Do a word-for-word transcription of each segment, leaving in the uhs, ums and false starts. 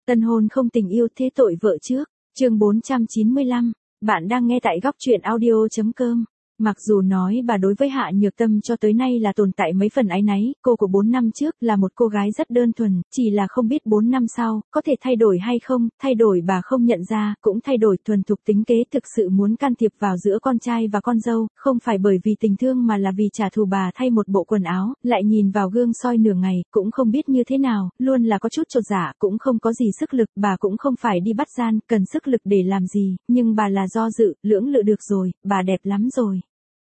Tân hôn không tình yêu thế tội vợ trước, chương bốn trăm chín mươi lăm, bạn đang nghe tại góc truyện audio.com. Mặc dù nói bà đối với Hạ Nhược Tâm cho tới nay là tồn tại mấy phần áy náy, cô của bốn năm trước là một cô gái rất đơn thuần, chỉ là không biết bốn năm sau, có thể thay đổi hay không, thay đổi bà không nhận ra, cũng thay đổi thuần thục tính kế thực sự muốn can thiệp vào giữa con trai và con dâu, không phải bởi vì tình thương mà là vì trả thù bà thay một bộ quần áo, lại nhìn vào gương soi nửa ngày, cũng không biết như thế nào, luôn là có chút chột dạ, cũng không có gì sức lực, bà cũng không phải đi bắt gian, cần sức lực để làm gì, nhưng bà là do dự, lưỡng lự được rồi, bà đẹp lắm rồi.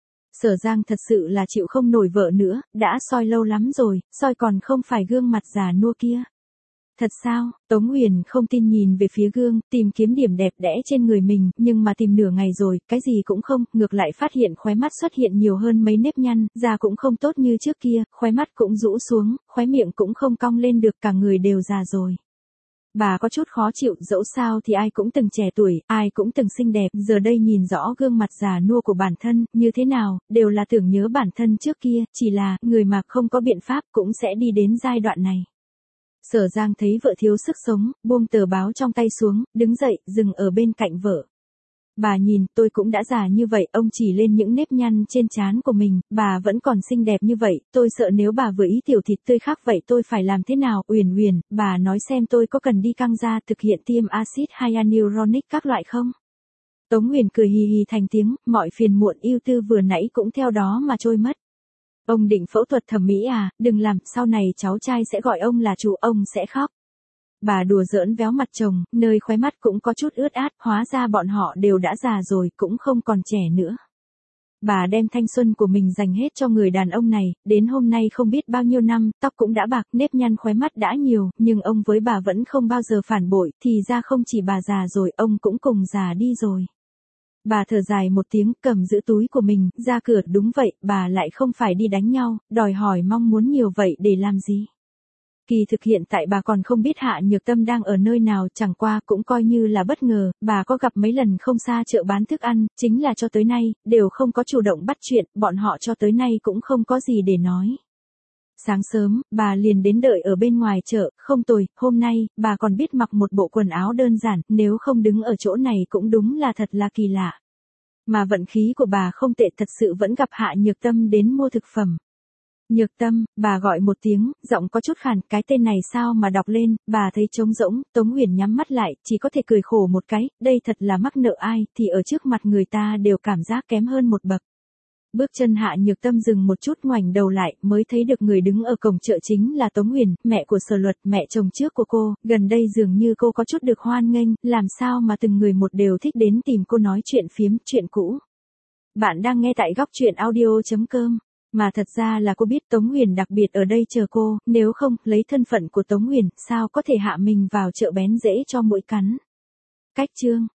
Sở Giang thật sự là chịu không nổi vợ nữa, đã soi lâu lắm rồi, soi còn không phải gương mặt già nua kia. Thật sao? Tống Huyền không tin nhìn về phía gương, tìm kiếm điểm đẹp đẽ trên người mình, nhưng mà tìm nửa ngày rồi, cái gì cũng không, ngược lại phát hiện khóe mắt xuất hiện nhiều hơn mấy nếp nhăn, da cũng không tốt như trước kia, khóe mắt cũng rũ xuống, khóe miệng cũng không cong lên được, cả người đều già rồi. Bà có chút khó chịu, dẫu sao thì ai cũng từng trẻ tuổi, ai cũng từng xinh đẹp, giờ đây nhìn rõ gương mặt già nua của bản thân, như thế nào, đều là tưởng nhớ bản thân trước kia, chỉ là, người mà không có biện pháp cũng sẽ đi đến giai đoạn này. Sở Giang thấy vợ thiếu sức sống, buông tờ báo trong tay xuống, đứng dậy, dừng ở bên cạnh vợ. Bà nhìn, tôi cũng đã già như vậy, ông chỉ lên những nếp nhăn trên trán của mình, bà vẫn còn xinh đẹp như vậy, tôi sợ nếu bà vừa ý tiểu thịt tươi khác vậy tôi phải làm thế nào, Uyển Uyển, bà nói xem tôi có cần đi căng da thực hiện tiêm axit hyaluronic các loại không? Tống Huyền cười hì hì thành tiếng, mọi phiền muộn ưu tư vừa nãy cũng theo đó mà trôi mất. Ông định phẫu thuật thẩm mỹ à, đừng làm, sau này cháu trai sẽ gọi ông là chủ, ông sẽ khóc. Bà đùa giỡn véo mặt chồng, nơi khóe mắt cũng có chút ướt át, hóa ra bọn họ đều đã già rồi, cũng không còn trẻ nữa. Bà đem thanh xuân của mình dành hết cho người đàn ông này, đến hôm nay không biết bao nhiêu năm, tóc cũng đã bạc, nếp nhăn khóe mắt đã nhiều, nhưng ông với bà vẫn không bao giờ phản bội, thì ra không chỉ bà già rồi, ông cũng cùng già đi rồi. Bà thở dài một tiếng, cầm giữ túi của mình, ra cửa, đúng vậy, bà lại không phải đi đánh nhau, đòi hỏi mong muốn nhiều vậy để làm gì. Kỳ thực hiện tại bà còn không biết Hạ Nhược Tâm đang ở nơi nào, chẳng qua cũng coi như là bất ngờ, bà có gặp mấy lần không xa chợ bán thức ăn, chính là cho tới nay, đều không có chủ động bắt chuyện, bọn họ cho tới nay cũng không có gì để nói. Sáng sớm, bà liền đến đợi ở bên ngoài chợ, không tồi, hôm nay, bà còn biết mặc một bộ quần áo đơn giản, nếu không đứng ở chỗ này cũng đúng là thật là kỳ lạ. Mà vận khí của bà không tệ, thật sự vẫn gặp Hạ Nhược Tâm đến mua thực phẩm. Nhược Tâm, bà gọi một tiếng, giọng có chút khàn, cái tên này sao mà đọc lên, bà thấy trống rỗng, Tống Huyền nhắm mắt lại, chỉ có thể cười khổ một cái, đây thật là mắc nợ ai, thì ở trước mặt người ta đều cảm giác kém hơn một bậc. Bước chân Hạ Nhược Tâm dừng một chút, ngoảnh đầu lại, mới thấy được người đứng ở cổng chợ chính là Tống Huyền, mẹ của Sở Luật, mẹ chồng trước của cô, gần đây dường như cô có chút được hoan nghênh, làm sao mà từng người một đều thích đến tìm cô nói chuyện phiếm, chuyện cũ. Bạn đang nghe tại góc truyện audio.com. Mà thật ra là cô biết Tống Huyền đặc biệt ở đây chờ cô, nếu không, lấy thân phận của Tống Huyền, sao có thể hạ mình vào chợ bén dễ cho muỗi cắn. Cách chương,